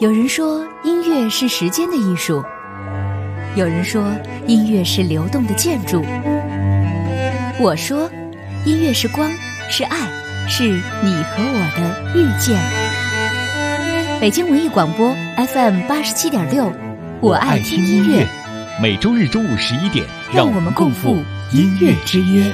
有人说音乐是时间的艺术，有人说音乐是流动的建筑，我说音乐是光，是爱，是你和我的遇见。北京文艺广播 FM87.6，我爱听音乐。 每周日中午11点， 让我们共赴音乐之约。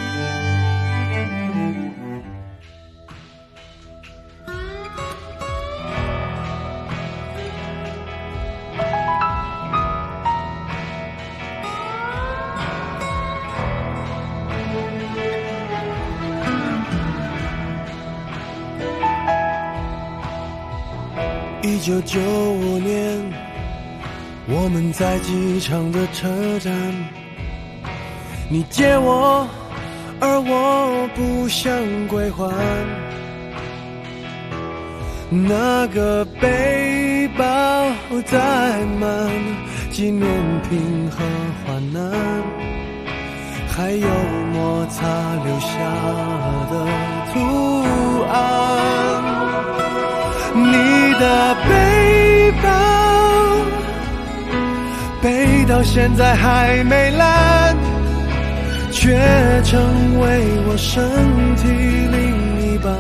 1995年，我们在机场的车站，你借我，而我不想归还。那个背包载满纪念品和患难，还有摩擦留下的图案。你的背包背到现在还没烂，却成为我身体另一半。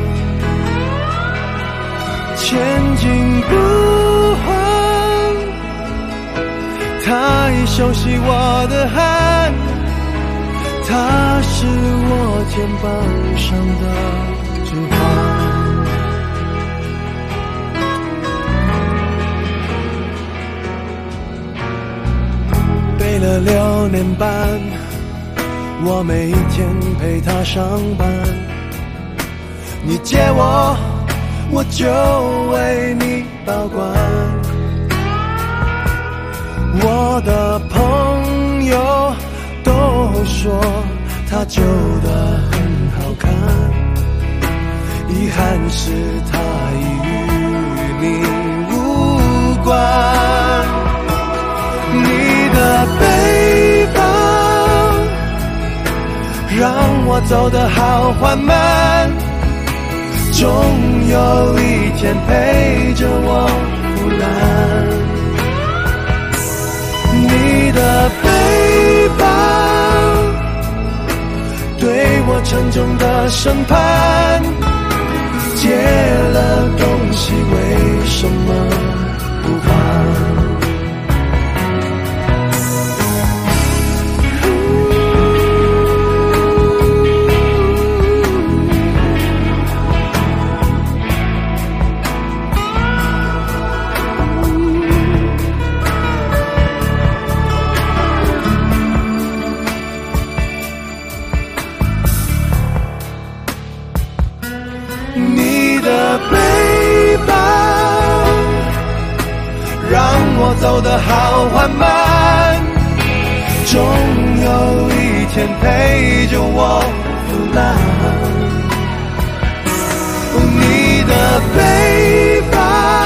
前进不换，它已熟悉我的汗，它是我肩膀上的指环。背了6年半，我每一天陪他上班。你借我，我就为你保管。我的朋友都说他旧的很好看，遗憾是他已与你无关。你的背包让我走得好缓慢，总有一天陪着我腐烂。你的背包对我沉重的审判，借了东西为什么不还？我走得好缓慢，总有一天陪着我腐烂。你的背包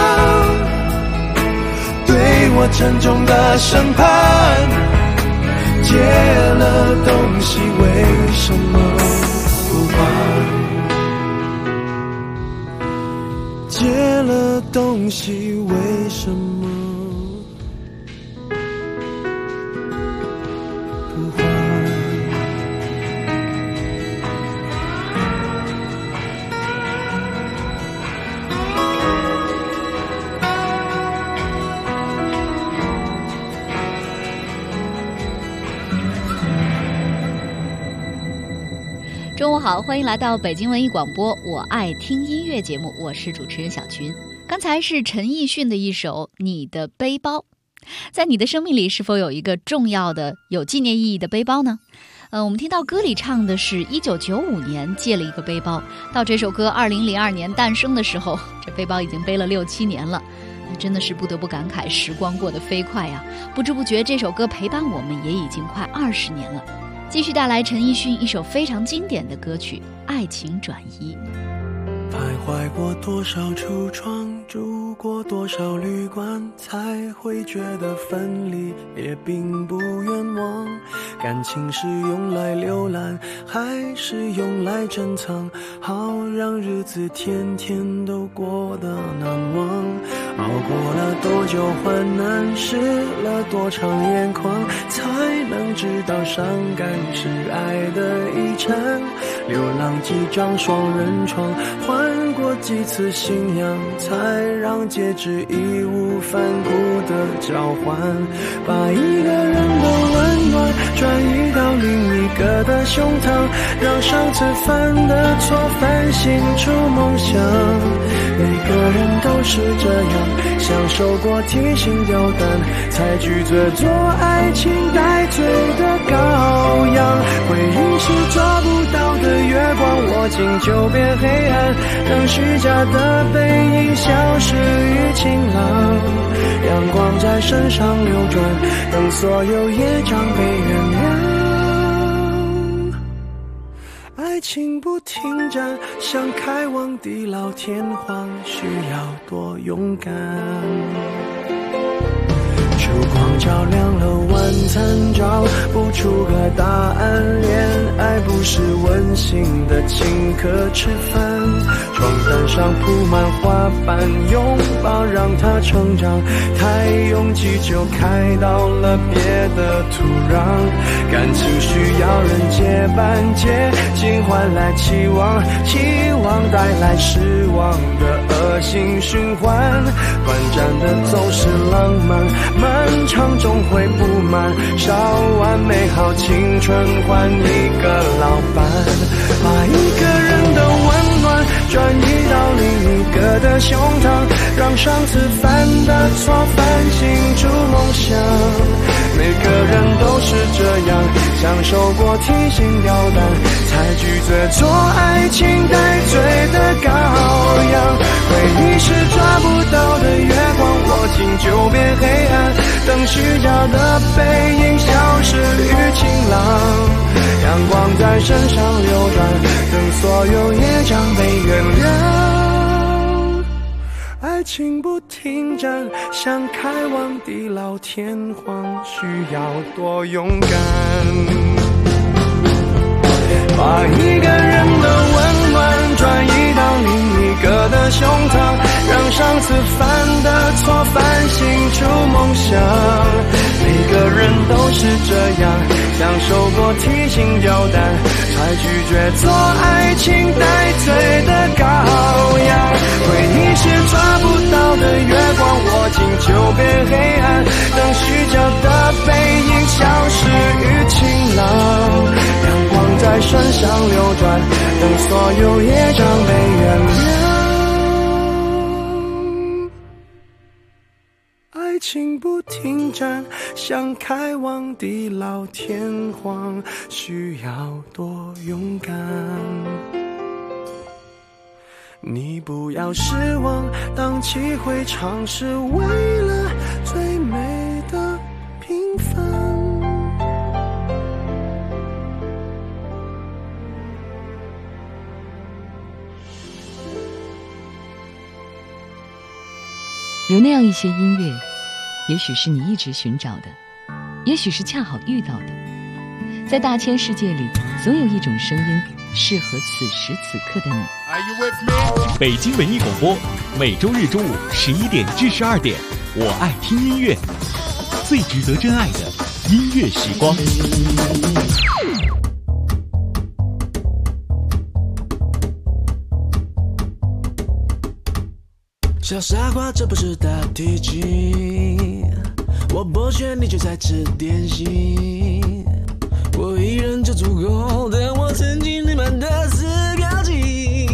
对我沉重的审判，借了东西为什么不还？借了东西为什么中午好，欢迎来到北京文艺广播我爱听音乐节目，我是主持人小群。刚才是陈奕迅的一首《你的背包》。在你的生命里是否有一个重要的有纪念意义的背包呢？我们听到歌里唱的是1995年借了一个背包，到这首歌2002年诞生的时候，这背包已经背了6、7年了。真的是不得不感慨时光过得飞快呀，不知不觉这首歌陪伴我们也已经快20年了。继续带来陈奕迅一首非常经典的歌曲《爱情转移》。 徘徊过多少橱窗，住过多少旅馆，才会觉得分离也并不冤枉。感情是用来浏览，还是用来珍藏？好让日子天天都过得难忘。熬过了多久患难，湿了多长眼眶，才能知道伤感是爱的遗产。流浪几张双人床，换过几次信仰，才让戒指义无反顾的交换。把一个人的温暖转移到另一个的胸膛，让上次犯的错反省出梦想。每个人都是这样，享受过提心吊胆，才拒绝做爱情带罪的羔羊。回忆是抓不到的月光，握紧就变黑暗，让虚假的背影消失于晴朗。阳光在身上流转，等所有业障被原谅。爱情不停站，想开往地老天荒，需要多勇敢。烛光照亮了晚餐，找不出个答案。恋爱不是温馨的请客吃饭，床单上铺满花瓣，拥抱让它成长。太拥挤就开到了别的土壤，感情需要人接班，接近换来期望，期望带来失望的恶性循环。短暂的总是浪漫，漫长终会不满，烧完美好青春换一个老伴。把一个人的温暖转移到另一个的胸膛，让上次犯的错反省出梦想。每个人都是这样，享受过提心吊胆，才拒绝做爱情带罪的羔羊。回忆是抓不到的月光，握紧就变黑暗，等虚假的背影消失于晴朗。阳光在身上流转，等所有业障被原谅。爱情不停站，想开往地老天荒，需要多勇敢。把一个人的温暖转移到另一个的胸膛，让上次犯的错反省出梦想。每个人都是这样，享受过提心吊胆，才拒绝做爱情带罪的羔羊。回忆是抓不到的月光，握紧就变黑暗，等虚假的背影消失于晴朗。阳光在身上流转，等所有业障被原谅。爱情不停站，想开往地老天荒，需要多勇敢。你不要失望，荡气回肠是为了最美的平凡。 有那样一些音乐，也许是你一直寻找的，也许是恰好遇到的。在大千世界里，总有一种声音适合此时此刻的你。 北京文艺广播，每周日中午11点至12点，我爱听音乐，最值得真爱的音乐时光。 小傻瓜，这不是大提琴，我剥削你却在吃点心，我一人就足够，但我曾经你们的死表情。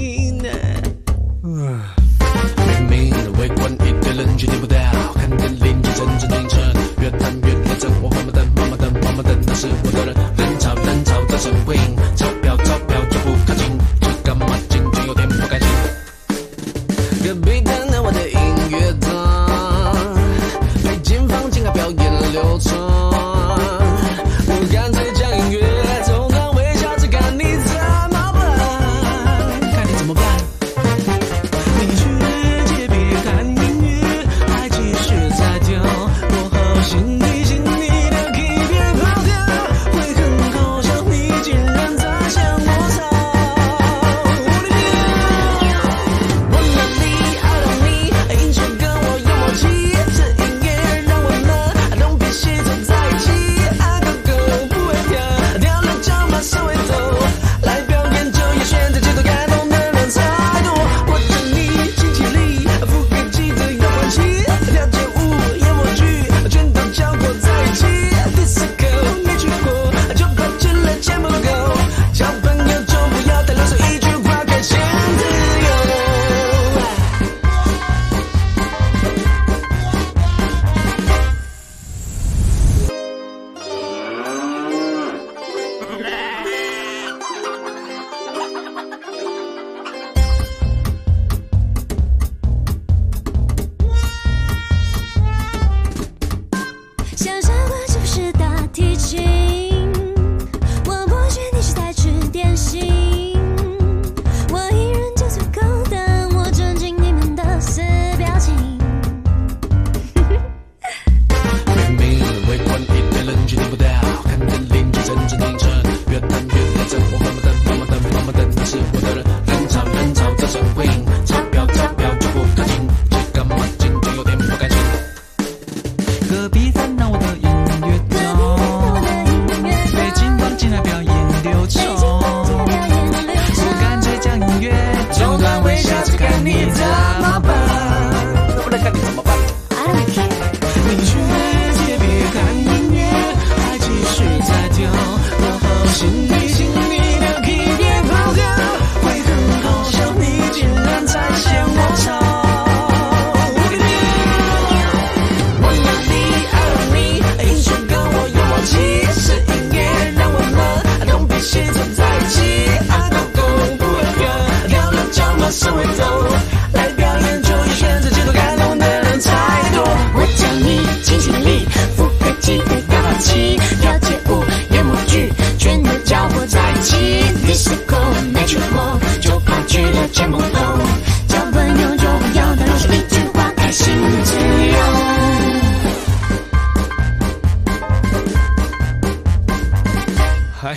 明明的围观一堆人却听不到，看见邻居阵阵凌晨，越谈越认真，我妈妈等妈妈等妈妈等，那是我的人，人潮人潮的声音，钞票钞票就不靠近，这干嘛今天有点不甘心。隔壁的我的音乐堂，北京房间还表演流畅，我干脆将音乐从头微笑着看你怎么办，看你怎么办。你去街边看音乐，爱情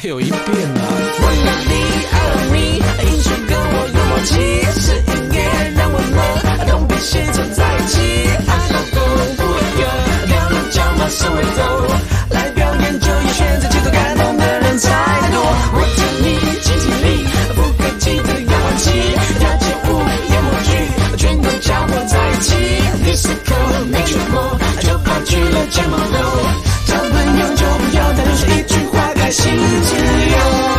有一遍啊。 我爱你，爱了你，英雄跟我有默契，是音乐让我们东拼西凑在一起。爱到够不一样，表演叫马上会走，来表演就要选择节奏感动的人才多。我叫你集体力，不可及的仰望起，跳街舞演默剧，全都交合在一起。Disco 没触摸，就跑去了节目流，交朋友就不要再留下一句话，开心自由。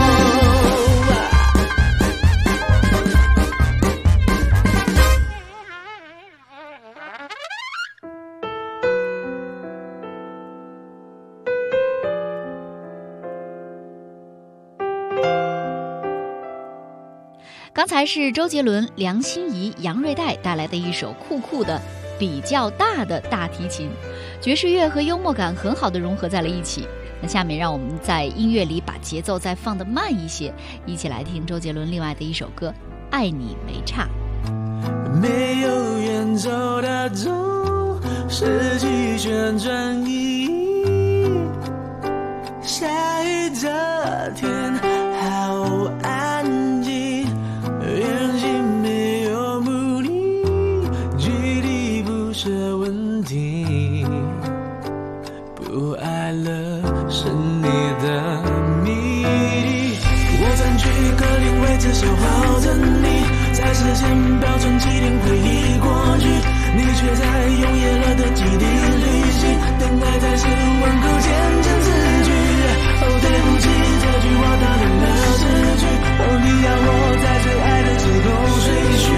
刚才是周杰伦、梁心颐、杨瑞代带来的一首酷酷的比较大的大提琴，爵士乐和幽默感很好的融合在了一起。那下面让我们在音乐里把节奏再放得慢一些，一起来听周杰伦另外的一首歌《爱你没差》。 没有远走的走，失去旋转意义，下雨的天好安静，远行没有目的，距离不是问题，不爱了是你的谜底。我占据个定位置，消耗着你，在时间标准既定回忆过去，你却在用厌了的基地旅行，等待在10万个渐渐字句。哦，对不起，这句话打断了诗句。哦，你要我在最爱的时空睡去，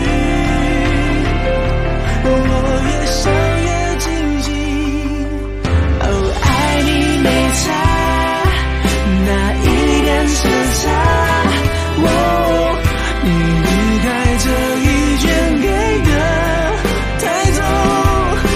我越想越清醒。哦，爱你没差，那一点时差。哦，你离开这一圈给的太重，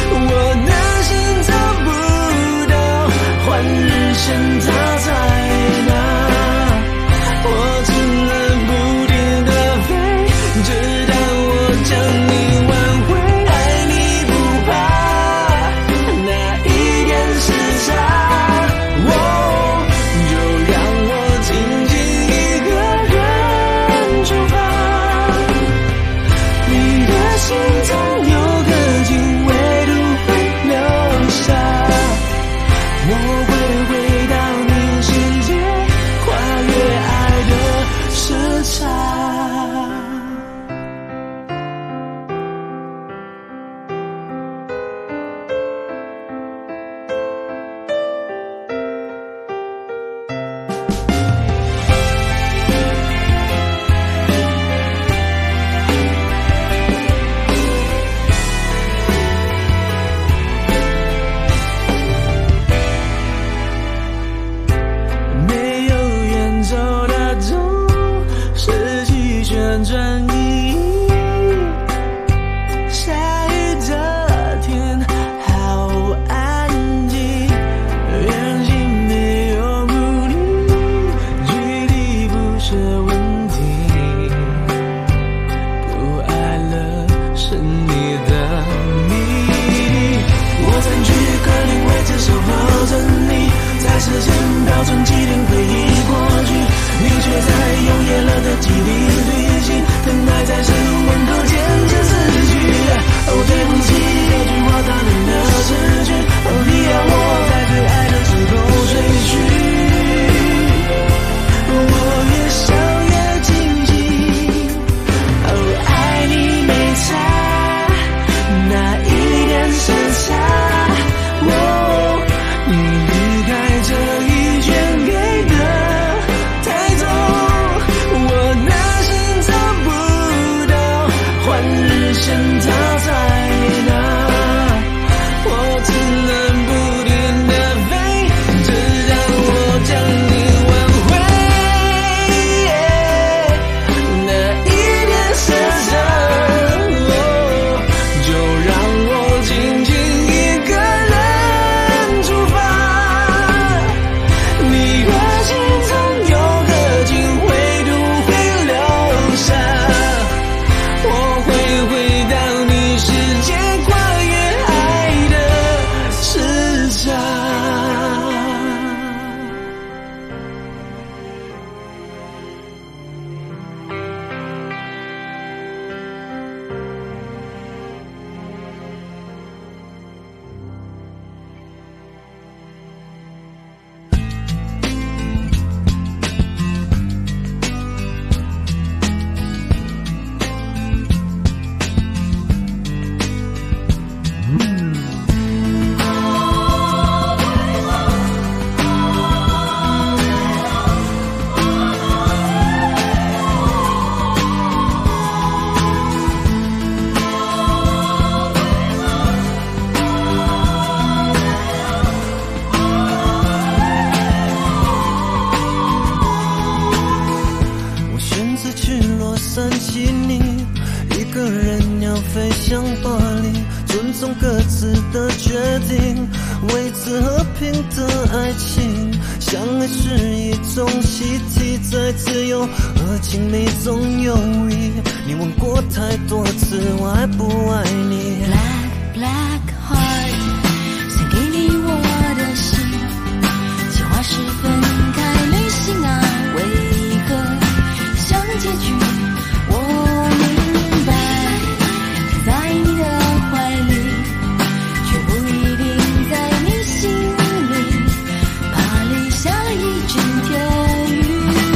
种各自的决定，维持和平的爱情。相爱是一种习题，在自由和亲密中游移。你问过太多次我爱不爱你。 Black heart， 送给你我的心，计划是分开旅行啊，为何像结局？我明白，在你的怀里，却不一定在你心里，怕里下了一整天雨。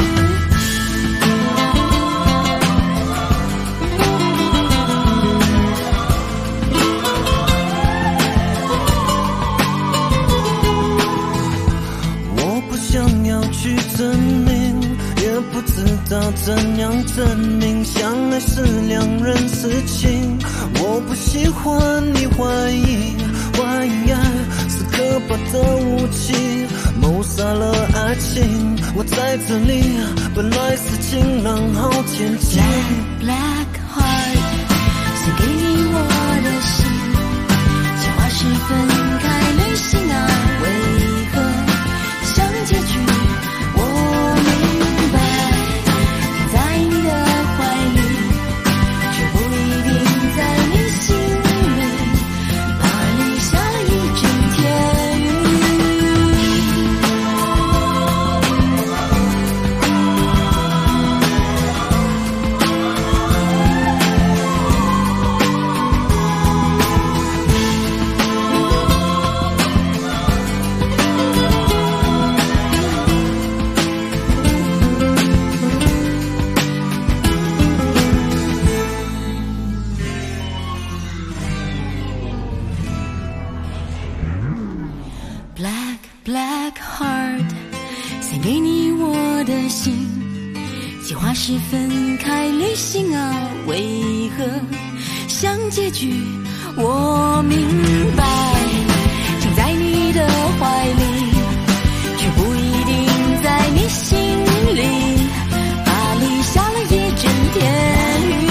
我不想要去证明，也不知道怎样证明，相爱是两人事情。我不喜欢你怀疑，怀疑爱是可怕的武器，谋杀了爱情。我在这里，本来是晴朗好天气。 Black heart， 送给你我的心，计划是分开旅行啊，为何像结局？我明白，在你的怀里，却不一定在你心里，怕里下了一整天雨。Black heart， 送给你我的心，计划是分开旅行啊，为何像结局？我明白，停在你的怀里，却不一定在你心里，怕里下了一整天雨。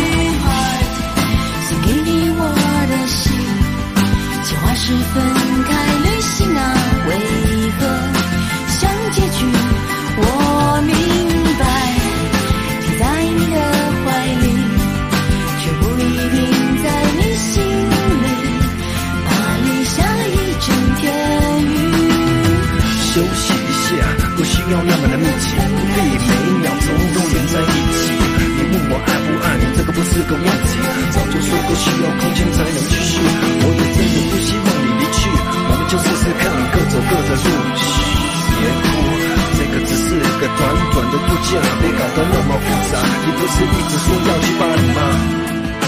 送给你我的心，计划是分开旅行啊，为何像结局？我明白，停在你的怀里，却不一定在你心里，怕里下了一整天雨。 休息一下，不需要那么的密集，不必每一秒钟都连在一起。你问我爱不爱你，这个不是个问题，早就说过需要空间才能继续。我也真的不希望你离去，我们就试试看，各走各的路。别哭，这个只是个短短的度假，别搞得那么复杂。你不是一直说要去巴黎吗？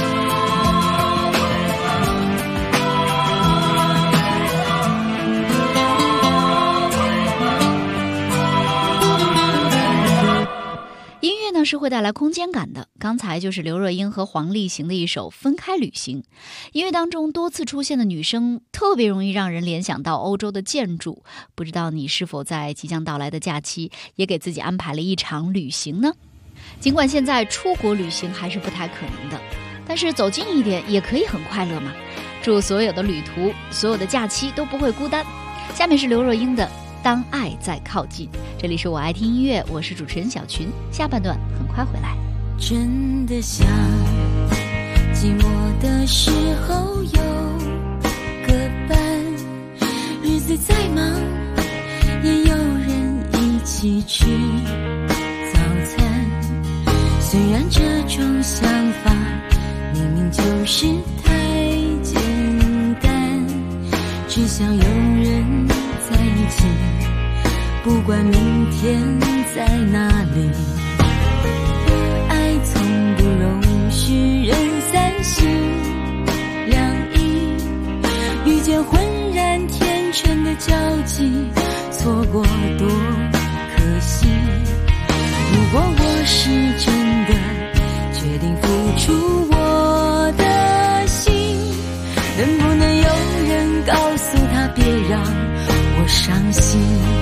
是会带来空间感的。刚才就是刘若英和黄立行的一首《分开旅行》。音乐当中多次出现的女声特别容易让人联想到欧洲的建筑，不知道你是否在即将到来的假期也给自己安排了一场旅行呢？尽管现在出国旅行还是不太可能的，但是走近一点也可以很快乐嘛。祝所有的旅途，所有的假期都不会孤单。下面是刘若英的《当爱在靠近》，这里是我爱听音乐，我是主持人小群，下半段很快回来。 真的想寂寞的时候有个伴，日子再忙也有人一起吃早餐。虽然这种想法明明就是太简单，只想有人在一起，不管明天在哪里。爱从不容许人三心两意，遇见浑然天成的交集，错过多可惜。如果我是真的决定付出我的心，能不能有人告诉他别让我伤心？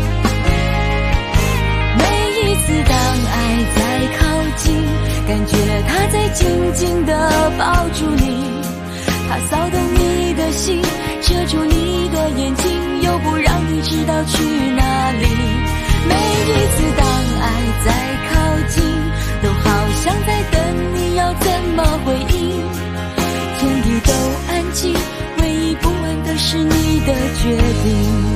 每一次当爱在靠近，感觉他在紧紧地抱住你，他骚动你的是你的决定。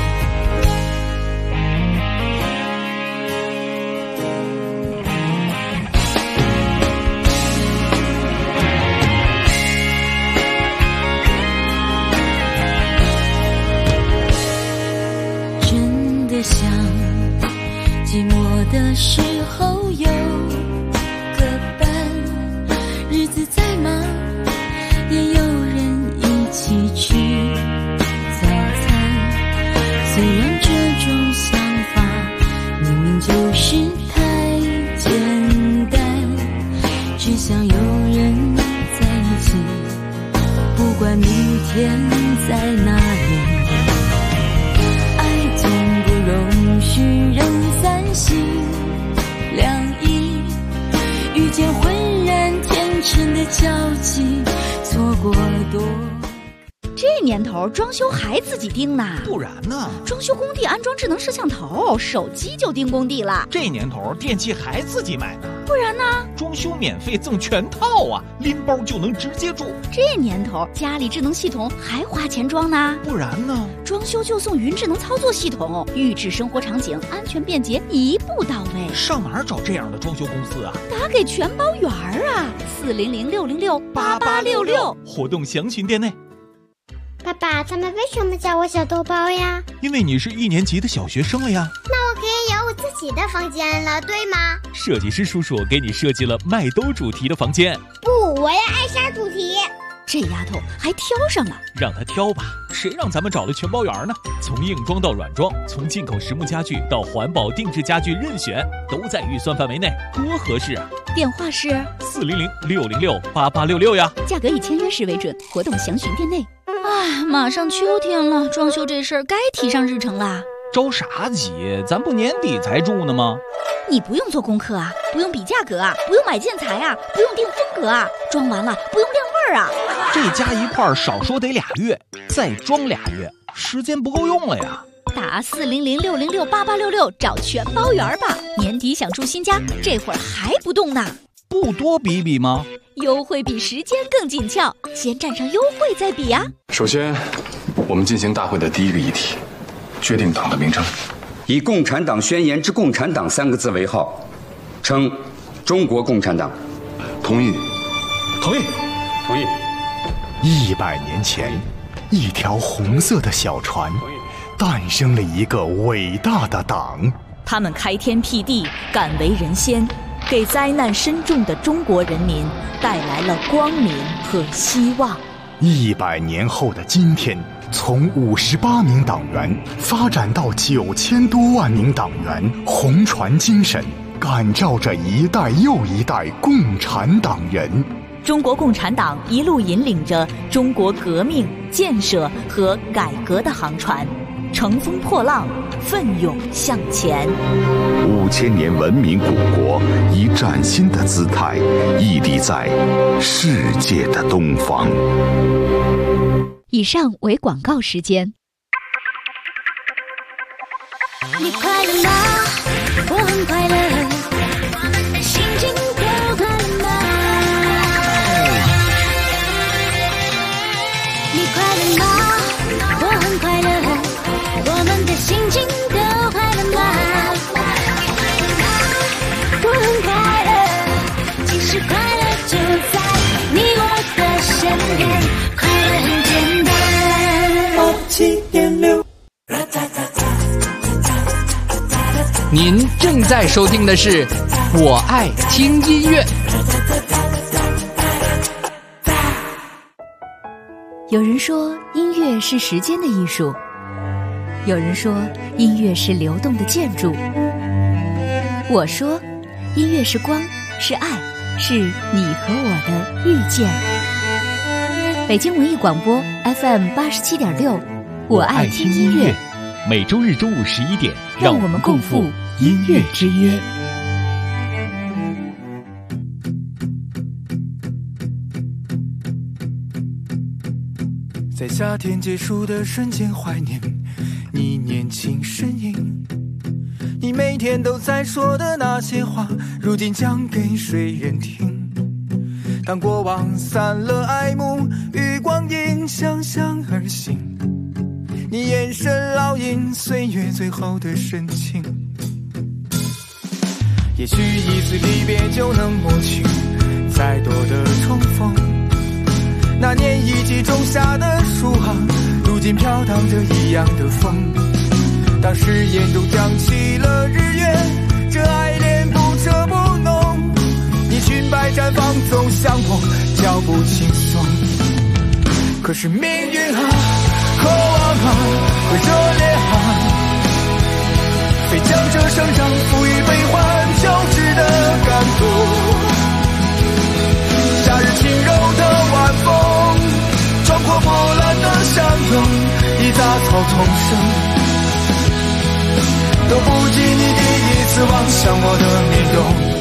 真的想寂寞的时候有个伴，日子再忙也有人一起吃早餐。虽然这种想法明明就是太简单，只想有人在一起，不管明天在哪里。爱总不容许人三心两意，遇见浑然天成的交集，错过多。 这年头装修还自己盯呢， 不然呢？ 装修工地安装智能摄像头，手机就盯工地了。 这年头电器还自己买呢， 不然呢？ 装修免费赠全套啊，拎包就能直接住。 这年头家里智能系统还花钱装呢， 不然呢？ 装修就送云智能操作系统，预制生活场景，安全便捷，一步到位。 上哪儿找这样的装修公司啊？ 打给全包圆啊，400-606-8866， 活动详询店内。 爸爸，他们为什么叫我小豆包呀？ 因为你是1年级的小学生了呀。 那我可以有我自己的房间了，对吗？ 设计师叔叔给你设计了麦兜主题的房间。 不，我要艾莎主题。 这丫头还挑上了， 让她挑吧，谁让咱们找了全包圆呢？从硬装到软装，从进口实木家具到环保定制家具，任选，都在预算范围内，多合适啊！ 电话是 400-606-8866呀。 价格以签约时为准，活动详询店内。哎，马上秋天了，装修这事儿该提上日程啦。 着啥急？咱不年底才住呢吗？ 你不用做功课啊，不用比价格啊，不用买建材啊，不用定风格啊，装完了不用晾味儿啊。 这加一块儿少说得2月，再装2月，时间不够用了呀。 打400-606-8866找全包圆吧。年底想住新家，这会儿还不动呢？ 不多比比吗？ 优惠比时间更紧俏，先占上优惠再比啊。 首先，我们进行大会的第一个议题，决定党的名称， 以《共产党宣言》之共产党3个字为号，称中国共产党。 同意。 同意。同意。 100年前，一条红色的小船，诞生了一个伟大的党。 他们开天辟地，敢为人先，给灾难深重的中国人民带来了光明和希望。 100年后的今天，从58名党员发展到9000多万名党员，红船精神感召着一代又一代共产党人。 中国共产党一路引领着中国革命、建设和改革的航船，乘风破浪，奋勇向前。 5000年文明古国以崭新的姿态屹立在世界的东方。 以上为广告时间。 你快乐吗？我很快乐，心情都快乐吗？你快乐吗？我很快乐，我们的心情都快乐吗？我很快乐，其实快乐就在你我的身边，快乐很简单。87.6。 您正在收听的是《我爱听音乐》。 有人说音乐是时间的艺术，有人说音乐是流动的建筑，我说音乐是光，是爱，是你和我的遇见。北京文艺广播 FM 87.6，我爱听音乐。 每周日中午11点， 让我们共赴音乐之约。 在夏天结束的瞬间，怀念你年轻身影。你每天都在说的那些话，如今讲给谁人听？当过往散了爱慕，与光阴相向而行。 你眼神烙印岁月最后的深情。也许一次离别就能抹去再多的重逢，那年一起种下的树啊，如今飘荡着一样的风。当时眼中降起了日月，这爱恋不遮不浓，你裙摆绽放总像我脚步轻松。可是命运啊，渴望啊，和热烈啊，非将这生长赋予悲欢交织的感动。夏日轻柔的晚风，穿过波澜的相拥，一杂草丛生，都不及你第一次望向我的面容。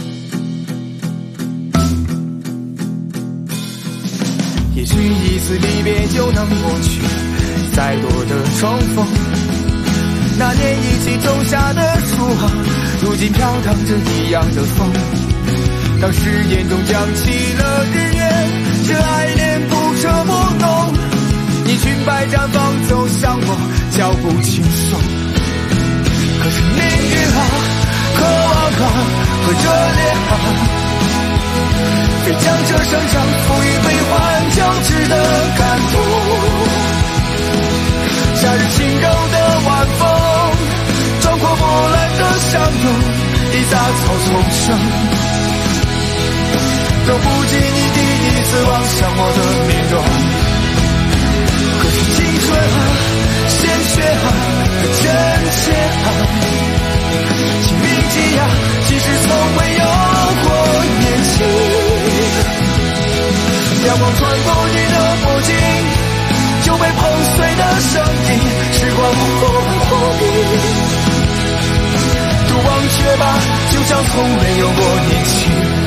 也许一次离别就能抹去再多的重逢，那年一起种下的树啊，如今飘荡着一样的风。当誓言中降起了日月，这爱恋不遮不浓，你裙摆绽放走向我脚步轻松。可是命运啊，渴望啊，和热烈啊，非将这生长赋予悲欢交织的感动。夏日轻柔的晚风，穿过波澜的相拥，一杂草丛生，都不及你第一次望向我的面容。可是青春啊，鲜血啊，真切啊，请铭记啊，其实从未有过年轻。阳光穿过你的脖颈，就被碰碎的声音，时光忽隐，都忘却吧，就像从没有过年轻。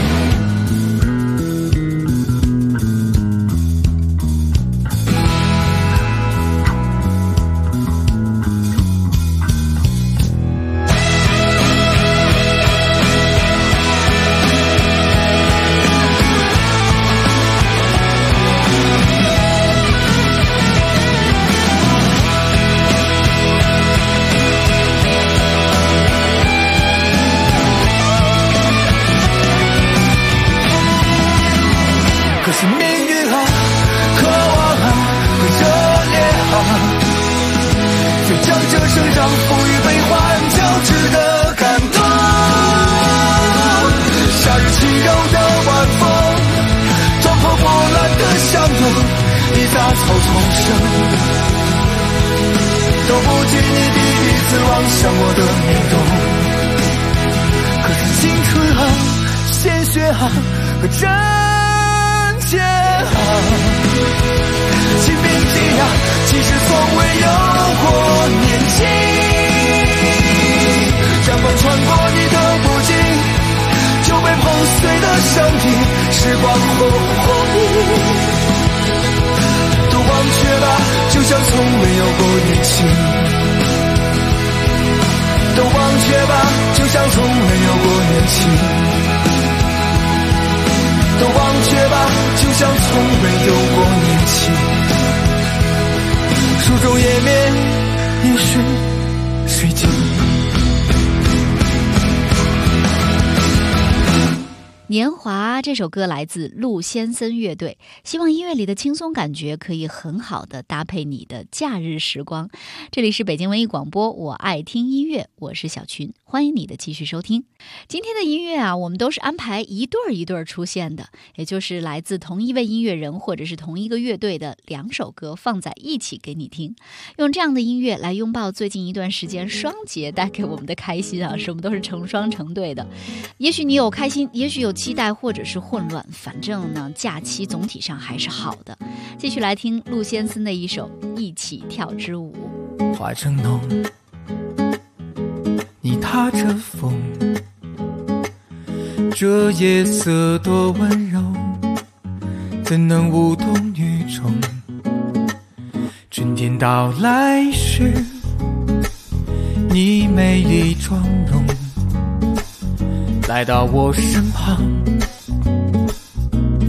都不及你第一次望向我的面容。可是青春啊，鲜血啊，和真切啊，请铭记啊，其实从未有过年轻。阳光穿过你的脖颈，就被碰碎的声音，时光忽隐，都忘却吧，就像从未有过年轻。都忘却吧，就像从没有过年轻。都忘却吧，就像从没有过年轻。书中页面也是水晶。 年华这首歌来自陆先森乐队，希望音乐里的轻松感觉可以很好的搭配你的假日时光。这里是北京文艺广播，我爱听音乐，我是小群，欢迎你的继续收听。今天的音乐啊，我们都是安排一对一对出现的，也就是来自同一位音乐人或者是同一个乐队的2首歌放在一起给你听，用这样的音乐来拥抱最近一段时间双节带给我们的开心啊，什么都是成双成对的。也许你有开心，也许有期待或者是混乱，反正呢假期总体上还是好的。继续来听陆先森的一首《一起跳支舞》。 化成浓，你踏着风，这夜色多温柔，怎能无动于衷？春天到来时，你美丽妆容来到我身旁，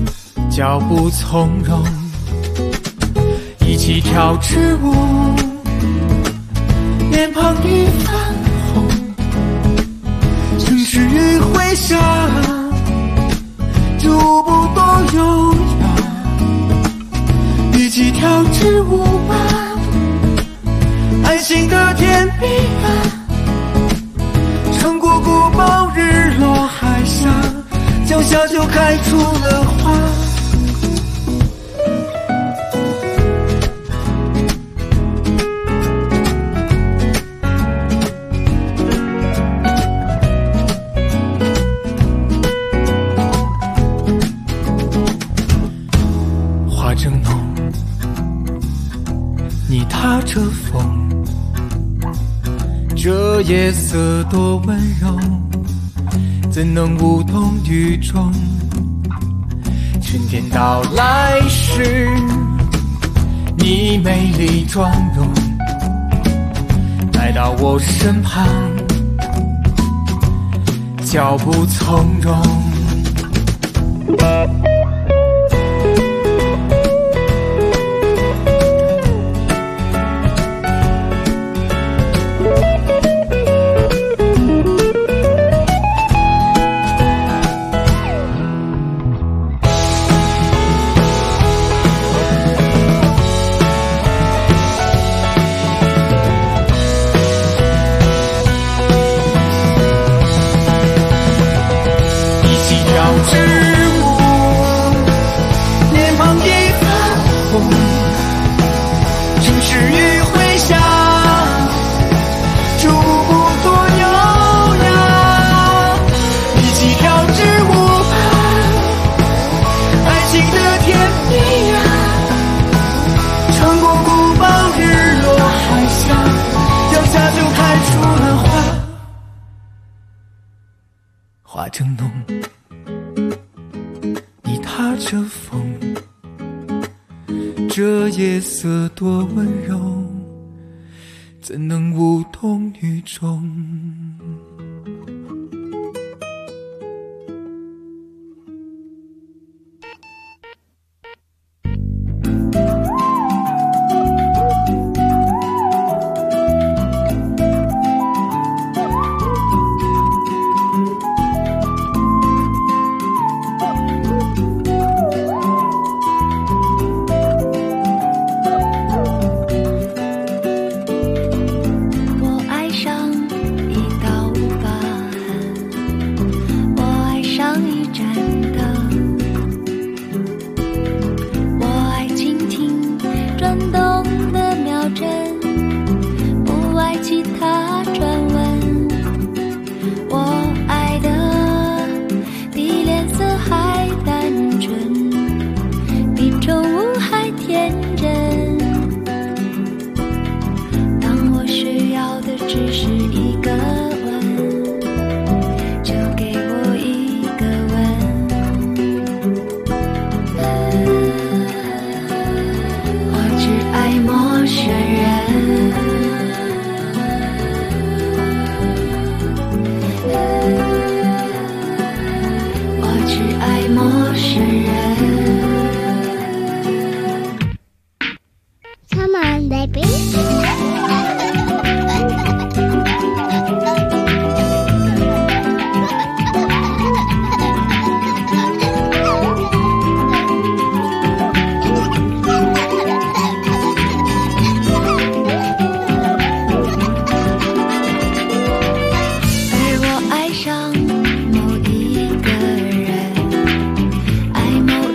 脚步从容，一起跳支舞， 脸庞已泛红，城市余晖下，这舞步多优雅，比起跳支舞吧，爱情的甜蜜啊，穿过古堡日落海下，脚下就开出了花。花正浓，你踏着风，这夜色多温柔，怎能无动于衷？春天到来时，你美丽妆容来到我身旁，脚步从容。花正浓，你踏着风，这夜色多温柔，怎能无动于衷？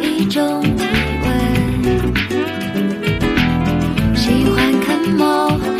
喜欢看猫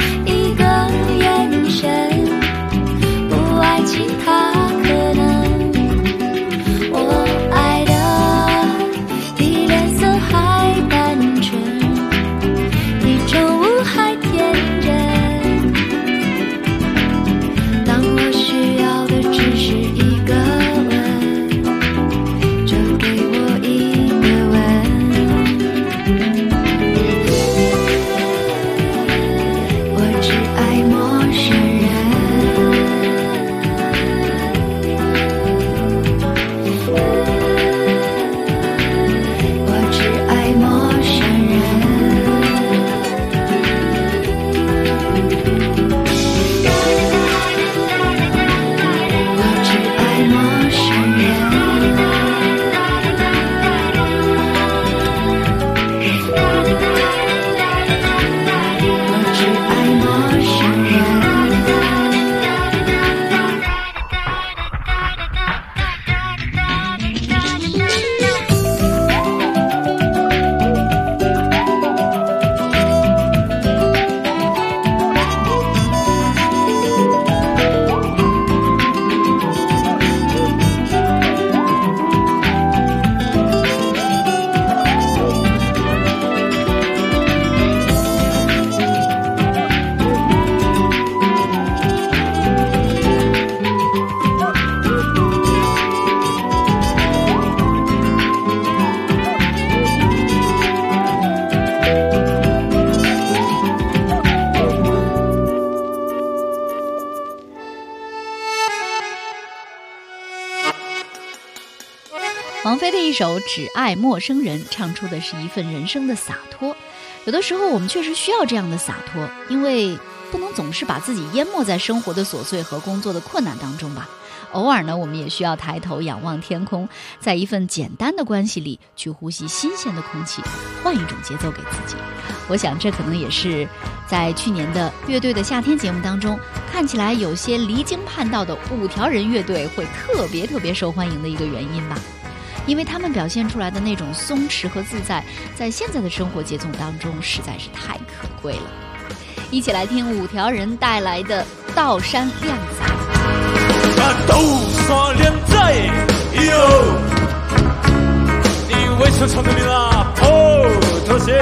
菲的一首《只爱陌生人》唱出的是一份人生的洒脱。有的时候我们确实需要这样的洒脱，因为不能总是把自己淹没在生活的琐碎和工作的困难当中吧。偶尔呢，我们也需要抬头仰望天空，在一份简单的关系里去呼吸新鲜的空气，换一种节奏给自己。我想这可能也是在去年的乐队的夏天节目当中，看起来有些离经叛道的5条人乐队会特别受欢迎的一个原因吧。因为他们表现出来的那种松弛和自在，在现在的生活节奏当中实在是太可贵了。一起来听5条人带来的道山靓仔。 道山靓仔哟，你为什么穿着你那破拖鞋？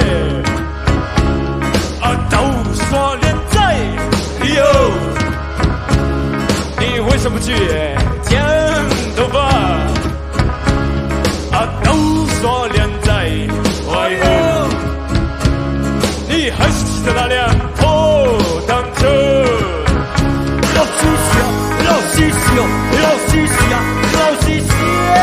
道山靓仔哟，你为什么去剪头发？道山靓仔，哎呦，你还是骑着那辆破单车。老西西啊，老西西哦，老西西啊，老西西。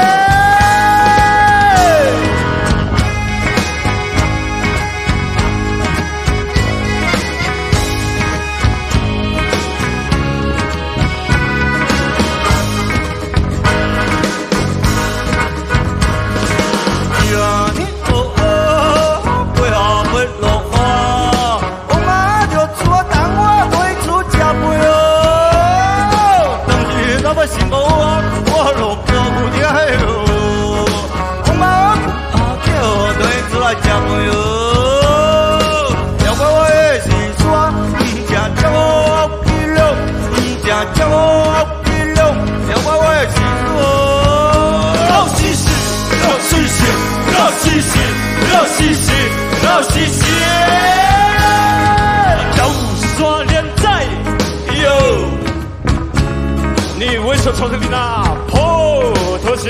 你为什么穿着你那破拖鞋？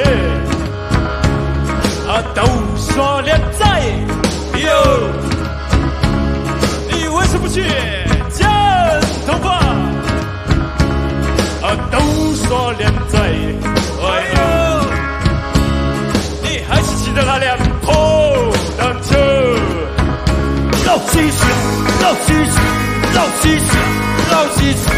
都说靓仔哟，你为什么不去剪头发？都说靓仔，哎呦，你还是骑着那辆破单车。老西西，老西西，老西西，老西西。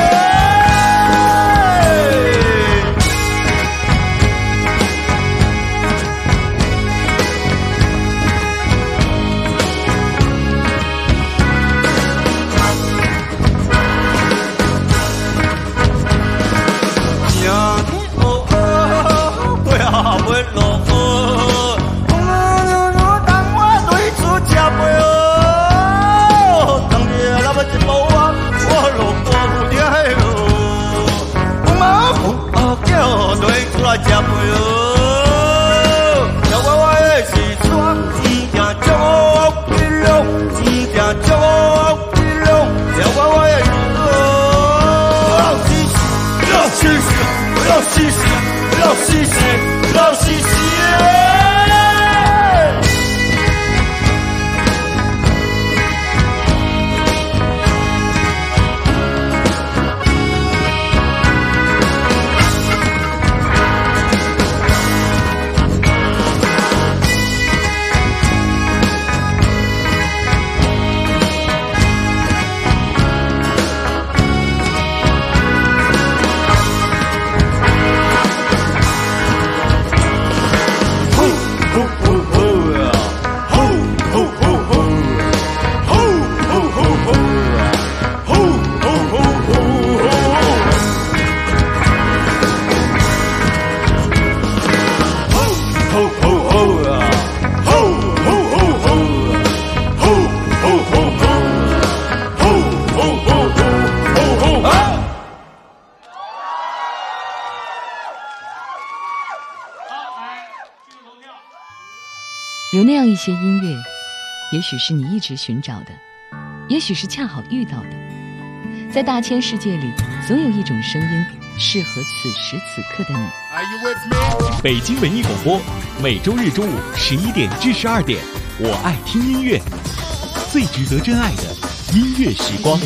有那样一些音乐，也许是你一直寻找的，也许是恰好遇到的。在大千世界里，总有一种声音适合此时此刻的你。 北京文艺广播，每周日中午11点至12点，我爱听音乐，最值得真爱的音乐时光。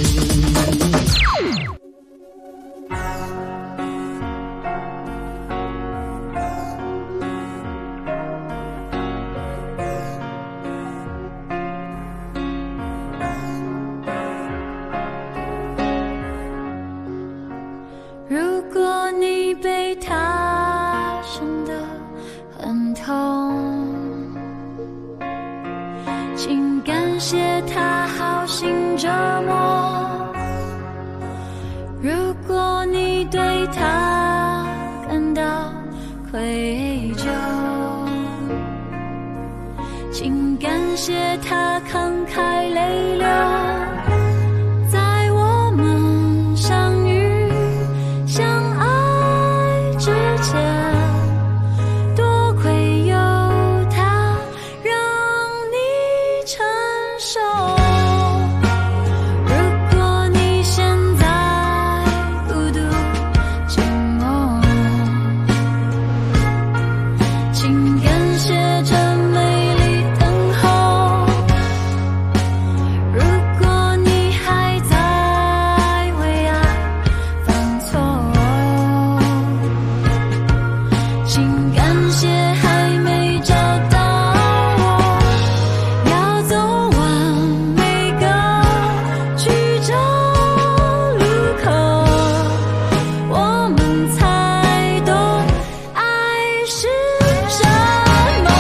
他感到愧疚，请感谢他慷慨泪流，在我们相遇相爱之前，多亏有他让你成熟。如果你现在孤独寂寞，请感谢这美丽等候。如果你还在为爱犯错，请感谢还没找到我，要走完每个曲折路口，我们才懂爱是什么。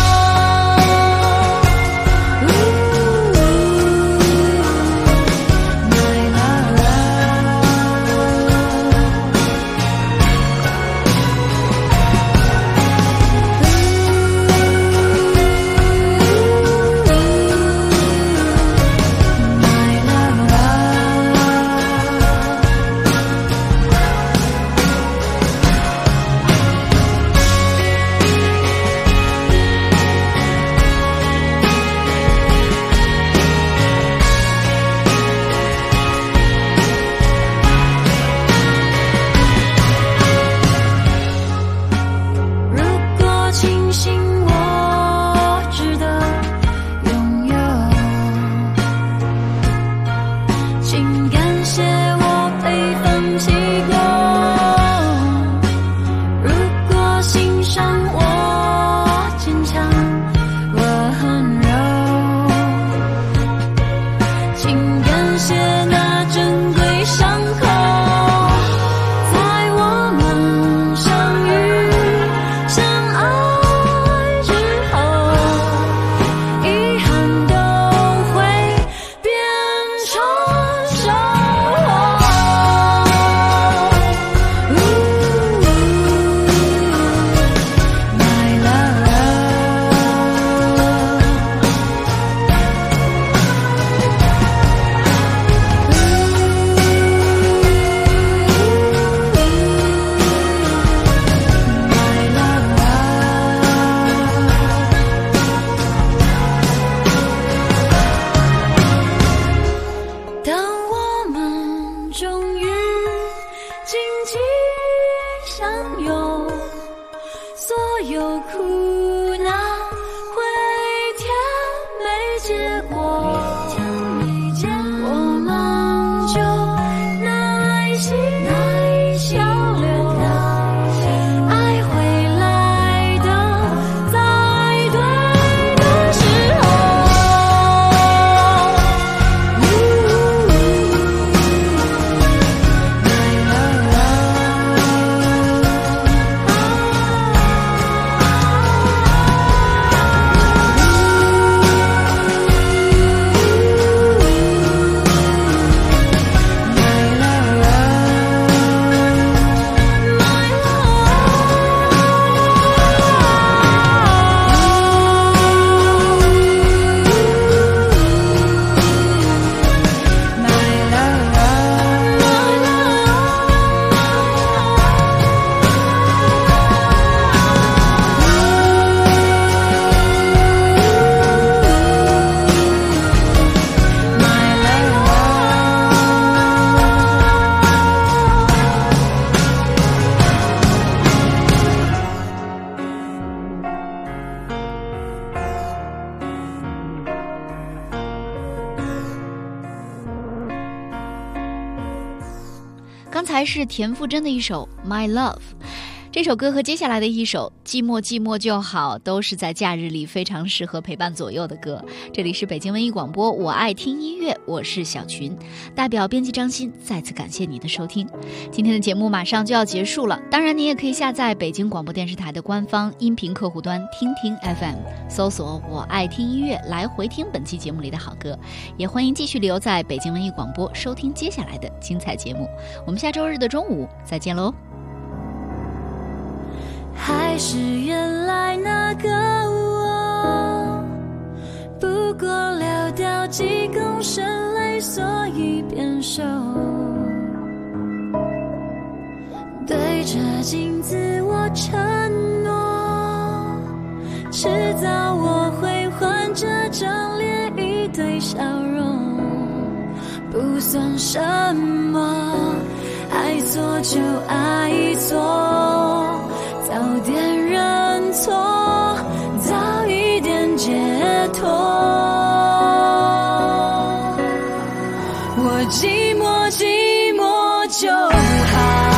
如果庆幸我值得拥有，请感谢我被放弃过。如果欣赏我坚强，我很柔，请感谢那珍贵伤口，在我们相遇相爱之后，遗憾都会变成收获。My love。 当我们终于紧紧相拥，所有苦难会甜没结果，我们就耐心交流，爱会来的在对的时候。 刚才是田馥甄的一首《My Love》， 这首歌和接下来的一首《寂寞寂寞就好》都是在假日里非常适合陪伴左右的歌。这里是北京文艺广播，我爱听音乐，我是小群，代表编辑张欣再次感谢你的收听。今天的节目马上就要结束了，当然你也可以下载北京广播电视台的官方音频客户端听听 FM， 搜索我爱听音乐来回听本期节目里的好歌，也欢迎继续留在北京文艺广播收听接下来的精彩节目。我们下周日的中午再见喽。 还是原来那个我，不过寥寥几公升泪，所以变瘦。对着镜子我承诺，迟早我会换这张脸一堆笑容，不算什么，爱错就爱错，早点认错，早一点解脱。我寂寞寂寞就好，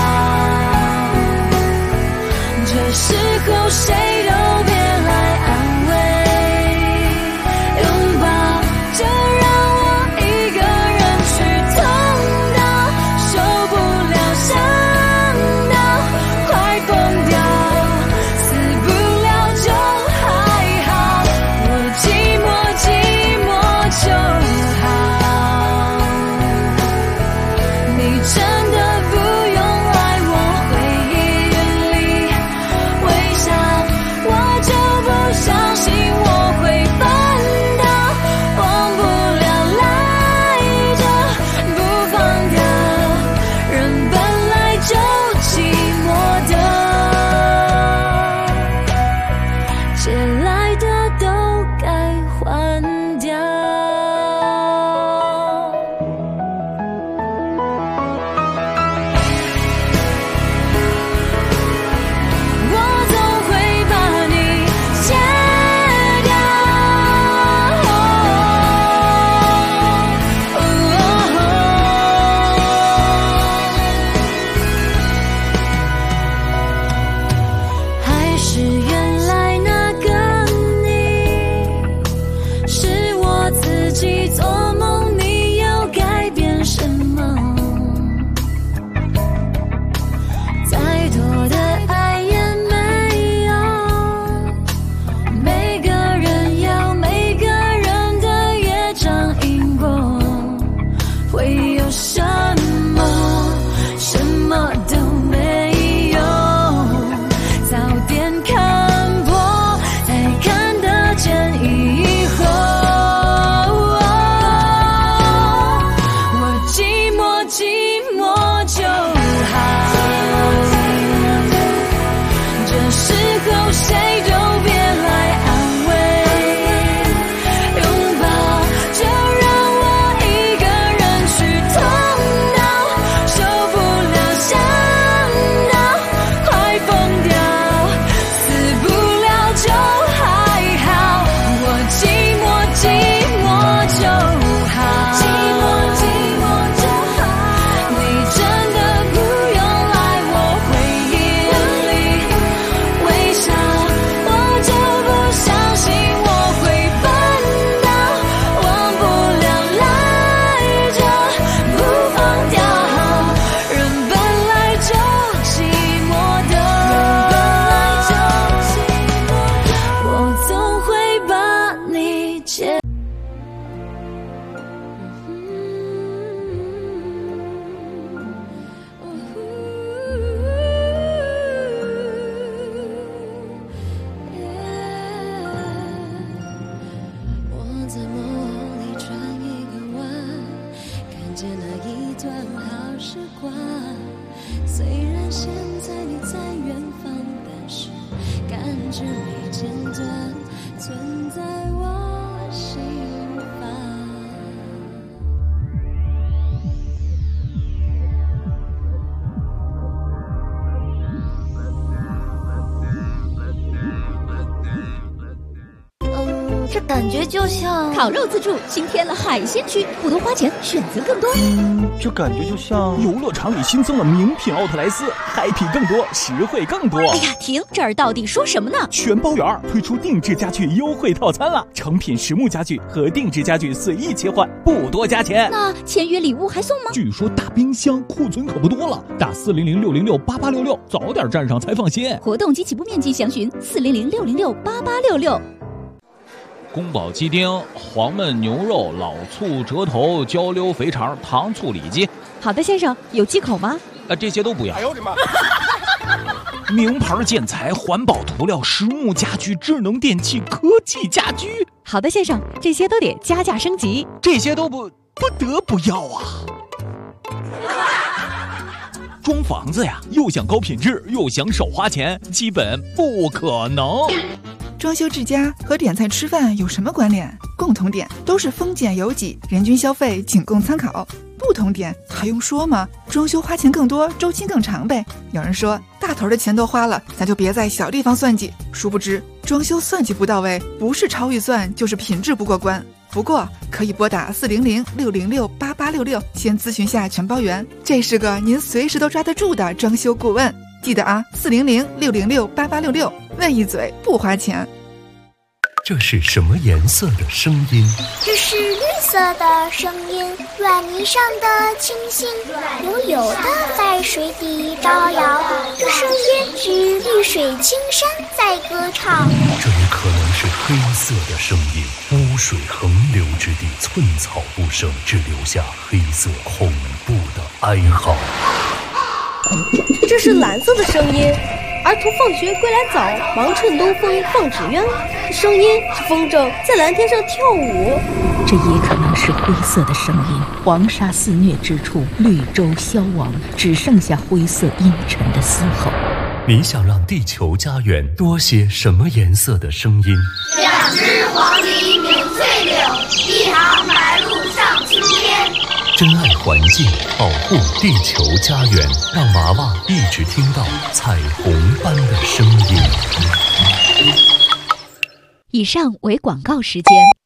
这时候谁都别来安慰，拥抱就让我一个人去痛到受不了，想到快疯掉，死不了就还好，我寂寞寂寞就好，你真的不用来我回忆里微笑，我就不相信我会办到，忘不了赖着不放掉，人本来就寂寞的，借来的都该还掉。我总会把你戒掉，还是原来那个你，是我自己做梦，你要改变什么？再多的爱也没有，每个人有每个人的业障因果，会有什么？什么都没有，早点看破，才看得见以后。我寂寞寂寞就好，这时候谁都别来安慰，拥抱就让我一个人去痛到受不了，想到快疯掉，死不了就还好，我寂寞寂寞就好，寂寞寂寞就好，你真的不用来我回忆里微笑，我就不相信我会办到，忘不了赖着不放掉，人本来就寂寞的，我总会把你接。我在梦里转一个弯，看见那一段好时光。虽然现在你在远方，但是感觉没间断，存在我心房。 这感觉就像烤肉自助新添了海鲜区，不多花钱，选择更多。 这感觉就像游乐场里新增了名品奥特莱斯，happy更多，实惠更多。 哎呀，停！这儿到底说什么呢？ 全包圆推出定制家具优惠套餐了，成品实木家具和定制家具随意切换，不多加钱。 那签约礼物还送吗？ 据说大冰箱库存可不多了，打400-606-8866，早点站上才放心。 活动及起步面积详询400-606-8866。 宫保鸡丁、黄焖牛肉、老醋、折头、焦溜肥肠、糖醋里脊。 好的，先生，有忌口吗？ 这些都不要。 哎呦我的妈！ 名牌建材、环保涂料、实木家具、智能电器、科技家居。 好的，先生，这些都得加价升级。 这些都不得不要啊！装房子呀，又想高品质，又想少花钱，基本不可能。 装修之家和点菜吃饭有什么关联？共同点都是丰俭由己，人均消费仅供参考。不同点还用说吗？装修花钱更多，周期更长呗。有人说大头的钱都花了，咱就别在小地方算计。殊不知装修算计不到位，不是超预算就是品质不过关。不过可以拨打400-606-8866，先咨询下全包圆，这是个您随时都抓得住的装修顾问。记得啊，400-606-8866，问一嘴不花钱。 这是什么颜色的声音？ 这是绿色的声音，软泥上的星星悠悠的在水底招摇，这声音是绿水青山在歌唱。 这也可能是黑色的声音，污水横流之地，寸草不生，只留下黑色恐怖的哀嚎。 这是蓝色的声音，儿童放学归来早，忙趁东风放纸鸢。声音是风筝在蓝天上跳舞。 这也可能是灰色的声音，黄沙肆虐之处，绿洲消亡，只剩下灰色阴沉的嘶吼。 你想让地球家园多些什么颜色的声音 ？2只黄鹂鸣翠柳，1行白鹭上青天。 珍爱环境，保护地球家园，让娃娃一直听到彩虹般的声音。 以上为广告时间。